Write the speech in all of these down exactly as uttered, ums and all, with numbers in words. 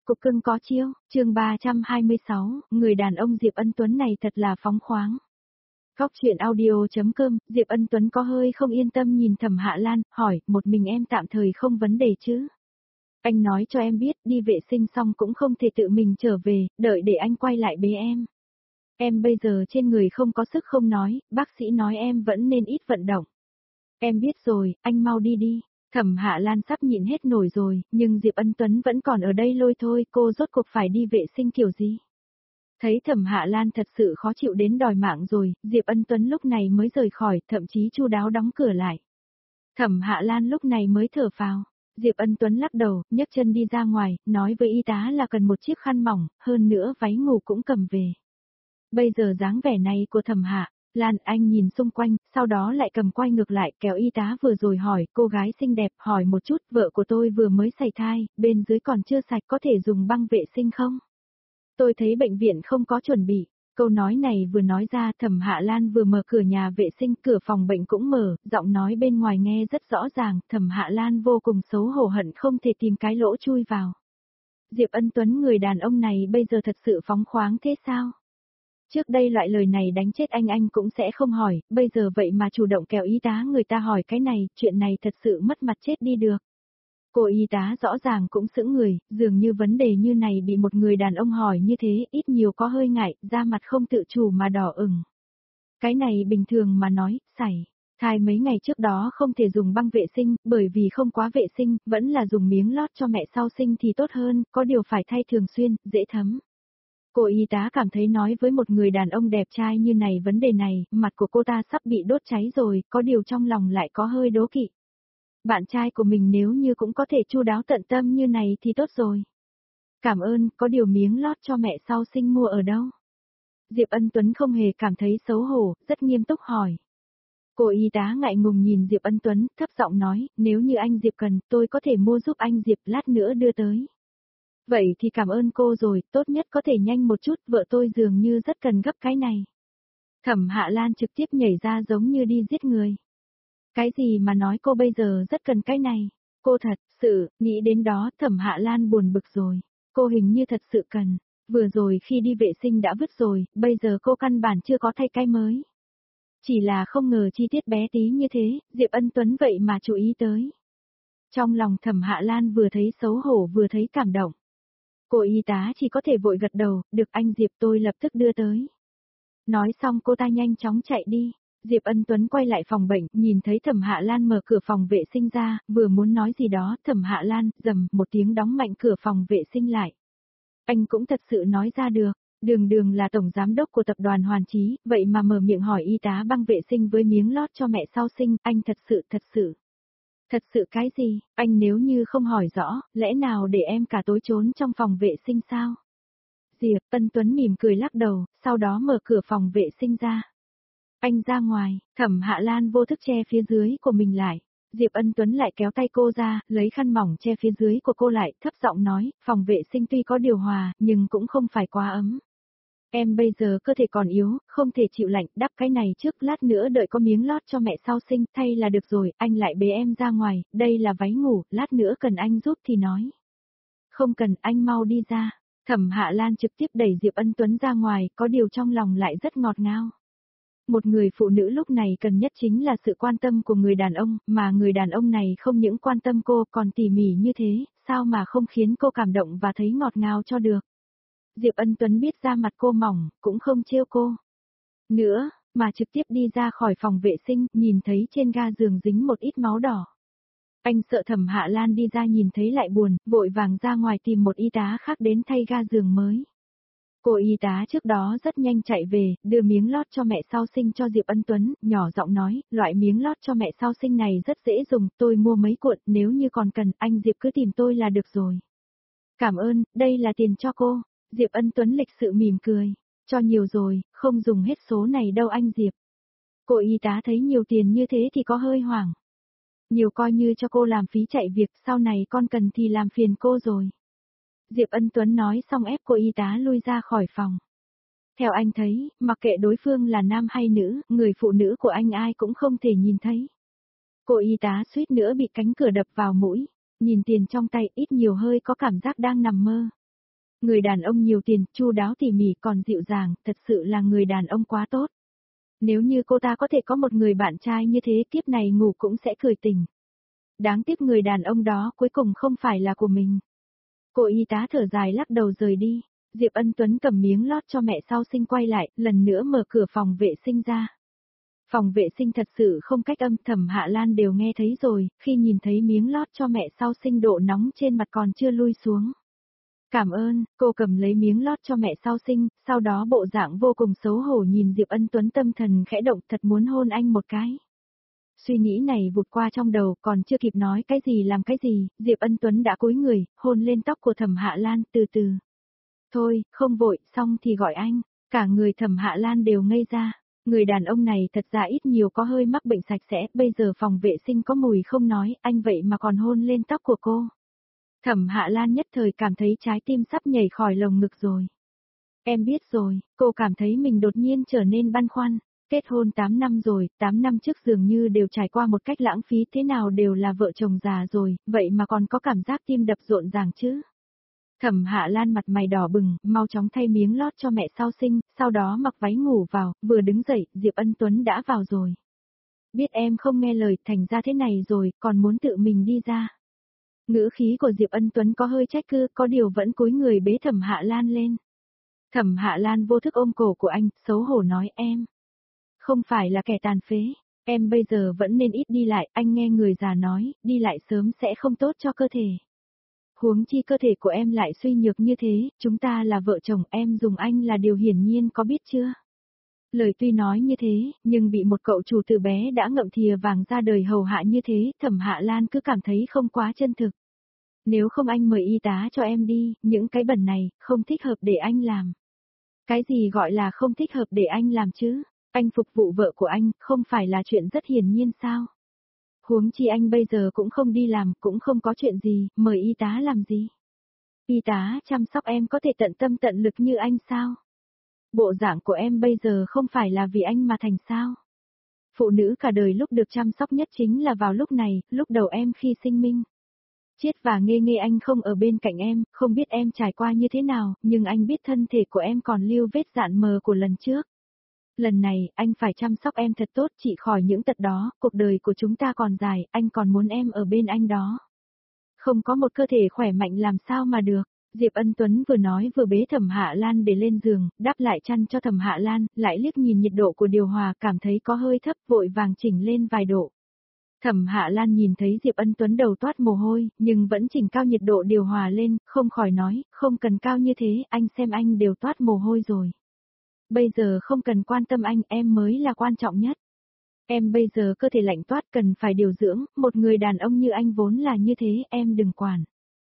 cục cưng có chiêu, chương ba trăm hai mươi sáu, người đàn ông Diệp Ân Tuấn này thật là phóng khoáng. Góc chuyện audio.com, Diệp Ân Tuấn có hơi không yên tâm nhìn Thẩm Hạ Lan, hỏi, một mình em tạm thời không vấn đề chứ? Anh nói cho em biết, đi vệ sinh xong cũng không thể tự mình trở về, đợi để anh quay lại bế em. Em bây giờ trên người không có sức không nói, bác sĩ nói em vẫn nên ít vận động. Em biết rồi, anh mau đi đi. Thẩm Hạ Lan sắp nhịn hết nổi rồi, nhưng Diệp Ân Tuấn vẫn còn ở đây lôi thôi, cô rốt cuộc phải đi vệ sinh kiểu gì? Thấy Thẩm Hạ Lan thật sự khó chịu đến đòi mạng rồi, Diệp Ân Tuấn lúc này mới rời khỏi, thậm chí chu đáo đóng cửa lại. Thẩm Hạ Lan lúc này mới thở phào. Diệp Ân Tuấn lắc đầu, nhấc chân đi ra ngoài, nói với y tá là cần một chiếc khăn mỏng, hơn nữa váy ngủ cũng cầm về. Bây giờ dáng vẻ này của Thẩm Hạ Lan, anh nhìn xung quanh, sau đó lại cầm quay ngược lại, kéo y tá vừa rồi hỏi, cô gái xinh đẹp, hỏi một chút, vợ của tôi vừa mới sảy thai, bên dưới còn chưa sạch, có thể dùng băng vệ sinh không? Tôi thấy bệnh viện không có chuẩn bị. Câu nói này vừa nói ra, Thẩm Hạ Lan vừa mở cửa nhà vệ sinh, cửa phòng bệnh cũng mở, giọng nói bên ngoài nghe rất rõ ràng, Thẩm Hạ Lan vô cùng xấu hổ hận không thể tìm cái lỗ chui vào. Diệp Ân Tuấn người đàn ông này bây giờ thật sự phóng khoáng thế sao? Trước đây loại lời này đánh chết anh anh cũng sẽ không hỏi, bây giờ vậy mà chủ động kéo y tá người ta hỏi cái này, chuyện này thật sự mất mặt chết đi được. Cô y tá rõ ràng cũng sững người, dường như vấn đề như này bị một người đàn ông hỏi như thế, ít nhiều có hơi ngại, da mặt không tự chủ mà đỏ ửng. Cái này bình thường mà nói, sảy thai mấy ngày trước đó không thể dùng băng vệ sinh, bởi vì không quá vệ sinh, vẫn là dùng miếng lót cho mẹ sau sinh thì tốt hơn, có điều phải thay thường xuyên, dễ thấm. Cô y tá cảm thấy nói với một người đàn ông đẹp trai như này vấn đề này, mặt của cô ta sắp bị đốt cháy rồi, có điều trong lòng lại có hơi đố kỵ. Bạn trai của mình nếu như cũng có thể chu đáo tận tâm như này thì tốt rồi. Cảm ơn, có điều miếng lót cho mẹ sau sinh mua ở đâu? Diệp Ân Tuấn không hề cảm thấy xấu hổ, rất nghiêm túc hỏi. Cô y tá ngại ngùng nhìn Diệp Ân Tuấn, thấp giọng nói, nếu như anh Diệp cần, tôi có thể mua giúp anh Diệp lát nữa đưa tới. Vậy thì cảm ơn cô rồi, tốt nhất có thể nhanh một chút, vợ tôi dường như rất cần gấp cái này. Thẩm Hạ Lan trực tiếp nhảy ra giống như đi giết người. Cái gì mà nói cô bây giờ rất cần cái này? Cô thật sự, nghĩ đến đó Thẩm Hạ Lan buồn bực rồi. Cô hình như thật sự cần. Vừa rồi khi đi vệ sinh đã vứt rồi, bây giờ cô căn bản chưa có thay cái mới. Chỉ là không ngờ chi tiết bé tí như thế, Diệp Ân Tuấn vậy mà chú ý tới. Trong lòng Thẩm Hạ Lan vừa thấy xấu hổ vừa thấy cảm động. Cô y tá chỉ có thể vội gật đầu, được anh Diệp tôi lập tức đưa tới. Nói xong cô ta nhanh chóng chạy đi. Diệp Ân Tuấn quay lại phòng bệnh, nhìn thấy Thẩm Hạ Lan mở cửa phòng vệ sinh ra, vừa muốn nói gì đó, Thẩm Hạ Lan, rầm, một tiếng đóng mạnh cửa phòng vệ sinh lại. Anh cũng thật sự nói ra được, đường đường là tổng giám đốc của tập đoàn Hoàn Chí, vậy mà mở miệng hỏi y tá băng vệ sinh với miếng lót cho mẹ sau sinh, anh thật sự thật sự. Thật sự cái gì, anh nếu như không hỏi rõ, lẽ nào để em cả tối trốn trong phòng vệ sinh sao? Diệp Ân Tuấn mỉm cười lắc đầu, sau đó mở cửa phòng vệ sinh ra. Anh ra ngoài, Thẩm Hạ Lan vô thức che phía dưới của mình lại. Diệp Ân Tuấn lại kéo tay cô ra, lấy khăn mỏng che phía dưới của cô lại, thấp giọng nói, phòng vệ sinh tuy có điều hòa, nhưng cũng không phải quá ấm. Em bây giờ cơ thể còn yếu, không thể chịu lạnh, đắp cái này trước, lát nữa đợi có miếng lót cho mẹ sau sinh, thay là được rồi, anh lại bế em ra ngoài, đây là váy ngủ, lát nữa cần anh giúp thì nói. Không cần, anh mau đi ra. Thẩm Hạ Lan trực tiếp đẩy Diệp Ân Tuấn ra ngoài, có điều trong lòng lại rất ngọt ngào. Một người phụ nữ lúc này cần nhất chính là sự quan tâm của người đàn ông, mà người đàn ông này không những quan tâm cô còn tỉ mỉ như thế, sao mà không khiến cô cảm động và thấy ngọt ngào cho được. Diệp Ân Tuấn biết da mặt cô mỏng, cũng không trêu cô nữa, mà trực tiếp đi ra khỏi phòng vệ sinh, nhìn thấy trên ga giường dính một ít máu đỏ. Anh sợ Thẩm Hạ Lan đi ra nhìn thấy lại buồn, vội vàng ra ngoài tìm một y tá khác đến thay ga giường mới. Cô y tá trước đó rất nhanh chạy về, đưa miếng lót cho mẹ sau sinh cho Diệp Ân Tuấn, nhỏ giọng nói, loại miếng lót cho mẹ sau sinh này rất dễ dùng, tôi mua mấy cuộn, nếu như còn cần, anh Diệp cứ tìm tôi là được rồi. Cảm ơn, đây là tiền cho cô. Diệp Ân Tuấn lịch sự mỉm cười, cho nhiều rồi, không dùng hết số này đâu anh Diệp. Cô y tá thấy nhiều tiền như thế thì có hơi hoảng. Nhiều coi như cho cô làm phí chạy việc, sau này con cần thì làm phiền cô rồi. Diệp Ân Tuấn nói xong ép cô y tá lui ra khỏi phòng. Theo anh thấy, mặc kệ đối phương là nam hay nữ, người phụ nữ của anh ai cũng không thể nhìn thấy. Cô y tá suýt nữa bị cánh cửa đập vào mũi, nhìn tiền trong tay ít nhiều hơi có cảm giác đang nằm mơ. Người đàn ông nhiều tiền, chu đáo tỉ mỉ còn dịu dàng, thật sự là người đàn ông quá tốt. Nếu như cô ta có thể có một người bạn trai như thế kiếp này ngủ cũng sẽ cười tỉnh. Đáng tiếc người đàn ông đó cuối cùng không phải là của mình. Cô y tá thở dài lắc đầu rời đi. Diệp Ân Tuấn cầm miếng lót cho mẹ sau sinh quay lại, lần nữa mở cửa phòng vệ sinh ra. Phòng vệ sinh thật sự không cách âm, Thẩm Hạ Lan đều nghe thấy rồi, khi nhìn thấy miếng lót cho mẹ sau sinh độ nóng trên mặt còn chưa lui xuống. Cảm ơn, cô cầm lấy miếng lót cho mẹ sau sinh, sau đó bộ dạng vô cùng xấu hổ nhìn Diệp Ân Tuấn, tâm thần khẽ động, thật muốn hôn anh một cái. Suy nghĩ này vụt qua trong đầu, còn chưa kịp nói cái gì làm cái gì, Diệp Ân Tuấn đã cúi người, hôn lên tóc của Thẩm Hạ Lan, từ từ. Thôi, không vội, xong thì gọi anh. Cả người Thẩm Hạ Lan đều ngây ra. Người đàn ông này thật ra ít nhiều có hơi mắc bệnh sạch sẽ, bây giờ phòng vệ sinh có mùi không nói, anh vậy mà còn hôn lên tóc của cô. Thẩm Hạ Lan nhất thời cảm thấy trái tim sắp nhảy khỏi lồng ngực rồi. Em biết rồi, cô cảm thấy mình đột nhiên trở nên băn khoăn. Kết hôn tám năm rồi, tám năm trước dường như đều trải qua một cách lãng phí, thế nào đều là vợ chồng già rồi, vậy mà còn có cảm giác tim đập rộn ràng chứ. Thẩm Hạ Lan mặt mày đỏ bừng, mau chóng thay miếng lót cho mẹ sau sinh, sau đó mặc váy ngủ vào, vừa đứng dậy, Diệp Ân Tuấn đã vào rồi. Biết em không nghe lời, thành ra thế này rồi, còn muốn tự mình đi ra. Ngữ khí của Diệp Ân Tuấn có hơi trách cứ, có điều vẫn cúi người bế Thẩm Hạ Lan lên. Thẩm Hạ Lan vô thức ôm cổ của anh, xấu hổ nói em. Không phải là kẻ tàn phế, em bây giờ vẫn nên ít đi lại, anh nghe người già nói, đi lại sớm sẽ không tốt cho cơ thể. Huống chi cơ thể của em lại suy nhược như thế, chúng ta là vợ chồng, em dùng anh là điều hiển nhiên, có biết chưa? Lời tuy nói như thế, nhưng bị một cậu chủ từ bé đã ngậm thìa vàng ra đời hầu hạ như thế, Thẩm Hạ Lan cứ cảm thấy không quá chân thực. Nếu không anh mời y tá cho em đi, những cái bẩn này, không thích hợp để anh làm. Cái gì gọi là không thích hợp để anh làm chứ? Anh phục vụ vợ của anh, không phải là chuyện rất hiển nhiên sao? Huống chi anh bây giờ cũng không đi làm, cũng không có chuyện gì, mời y tá làm gì? Y tá chăm sóc em có thể tận tâm tận lực như anh sao? Bộ dạng của em bây giờ không phải là vì anh mà thành sao? Phụ nữ cả đời lúc được chăm sóc nhất chính là vào lúc này, lúc đầu em khi sinh minh. Chiết và Nghê Nghê anh không ở bên cạnh em, không biết em trải qua như thế nào, nhưng anh biết thân thể của em còn lưu vết dạn mờ của lần trước. Lần này, anh phải chăm sóc em thật tốt, trị khỏi những tật đó, cuộc đời của chúng ta còn dài, anh còn muốn em ở bên anh đó. Không có một cơ thể khỏe mạnh làm sao mà được. Diệp Ân Tuấn vừa nói vừa bế Thẩm Hạ Lan để lên giường, đắp lại chăn cho Thẩm Hạ Lan, lại liếc nhìn nhiệt độ của điều hòa, cảm thấy có hơi thấp, vội vàng chỉnh lên vài độ. Thẩm Hạ Lan nhìn thấy Diệp Ân Tuấn đầu toát mồ hôi, nhưng vẫn chỉnh cao nhiệt độ điều hòa lên, không khỏi nói, không cần cao như thế, anh xem anh đều toát mồ hôi rồi. Bây giờ không cần quan tâm anh, em mới là quan trọng nhất. Em bây giờ cơ thể lạnh toát cần phải điều dưỡng, một người đàn ông như anh vốn là như thế, em đừng quản.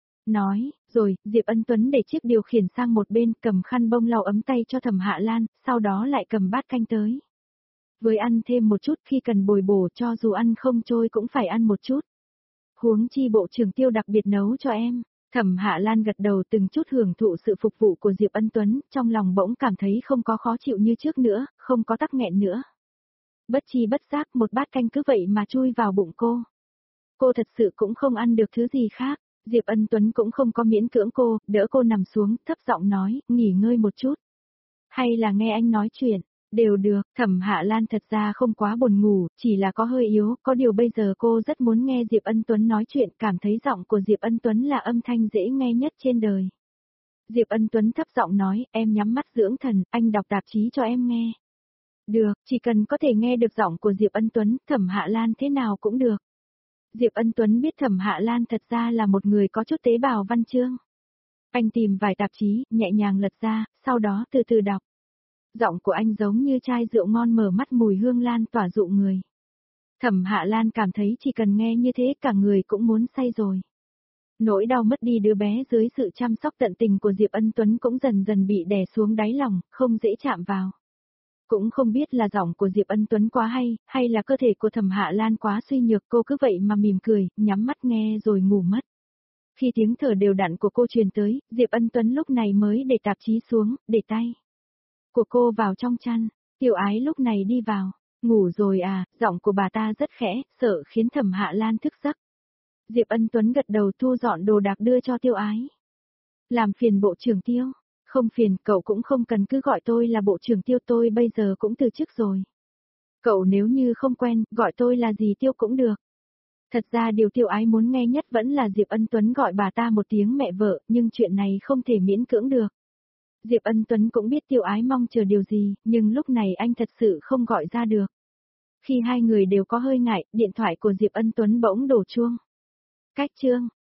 Nói, rồi, Diệp Ân Tuấn để chiếc điều khiển sang một bên, cầm khăn bông lau ấm tay cho Thẩm Hạ Lan, sau đó lại cầm bát canh tới. Với ăn thêm một chút khi cần bồi bổ, cho dù ăn không trôi cũng phải ăn một chút. Huống chi bộ trưởng Tiêu đặc biệt nấu cho em. Thẩm Hạ Lan gật đầu từng chút hưởng thụ sự phục vụ của Diệp Ân Tuấn, trong lòng bỗng cảm thấy không có khó chịu như trước nữa, không có tắc nghẹn nữa. Bất chi bất giác một bát canh cứ vậy mà chui vào bụng cô. Cô thật sự cũng không ăn được thứ gì khác, Diệp Ân Tuấn cũng không có miễn cưỡng cô, đỡ cô nằm xuống, thấp giọng nói, nghỉ ngơi một chút. Hay là nghe anh nói chuyện, đều được, Thẩm Hạ Lan thật ra không quá buồn ngủ, chỉ là có hơi yếu, có điều bây giờ cô rất muốn nghe Diệp Ân Tuấn nói chuyện, cảm thấy giọng của Diệp Ân Tuấn là âm thanh dễ nghe nhất trên đời. Diệp Ân Tuấn thấp giọng nói, em nhắm mắt dưỡng thần, anh đọc tạp chí cho em nghe. Được, chỉ cần có thể nghe được giọng của Diệp Ân Tuấn, Thẩm Hạ Lan thế nào cũng được. Diệp Ân Tuấn biết Thẩm Hạ Lan thật ra là một người có chút tế bào văn chương. Anh tìm vài tạp chí, nhẹ nhàng lật ra, sau đó từ từ đọc. Giọng của anh giống như chai rượu ngon mở mắt mùi hương lan tỏa dụ người. Thẩm Hạ Lan cảm thấy chỉ cần nghe như thế cả người cũng muốn say rồi. Nỗi đau mất đi đứa bé dưới sự chăm sóc tận tình của Diệp Ân Tuấn cũng dần dần bị đè xuống đáy lòng, không dễ chạm vào. Cũng không biết là giọng của Diệp Ân Tuấn quá hay, hay là cơ thể của Thẩm Hạ Lan quá suy nhược, cô cứ vậy mà mỉm cười, nhắm mắt nghe rồi ngủ mất. Khi tiếng thở đều đặn của cô truyền tới, Diệp Ân Tuấn lúc này mới để tạp chí xuống, để tay của cô vào trong chăn. Tiểu Ái lúc này đi vào, ngủ rồi à, giọng của bà ta rất khẽ, sợ khiến Thẩm Hạ Lan thức giấc. Diệp Ân Tuấn gật đầu thu dọn đồ đạc đưa cho Tiêu Ái. Làm phiền bộ trưởng Tiêu. Không phiền, cậu cũng không cần cứ gọi tôi là bộ trưởng Tiêu, tôi bây giờ cũng từ chức rồi. Cậu nếu như không quen, gọi tôi là gì Tiêu cũng được. Thật ra điều Tiêu Ái muốn nghe nhất vẫn là Diệp Ân Tuấn gọi bà ta một tiếng mẹ vợ, nhưng chuyện này không thể miễn cưỡng được. Diệp Ân Tuấn cũng biết Tiêu Ái mong chờ điều gì, nhưng lúc này anh thật sự không gọi ra được. Khi hai người đều có hơi ngại, điện thoại của Diệp Ân Tuấn bỗng đổ chuông. Cách chương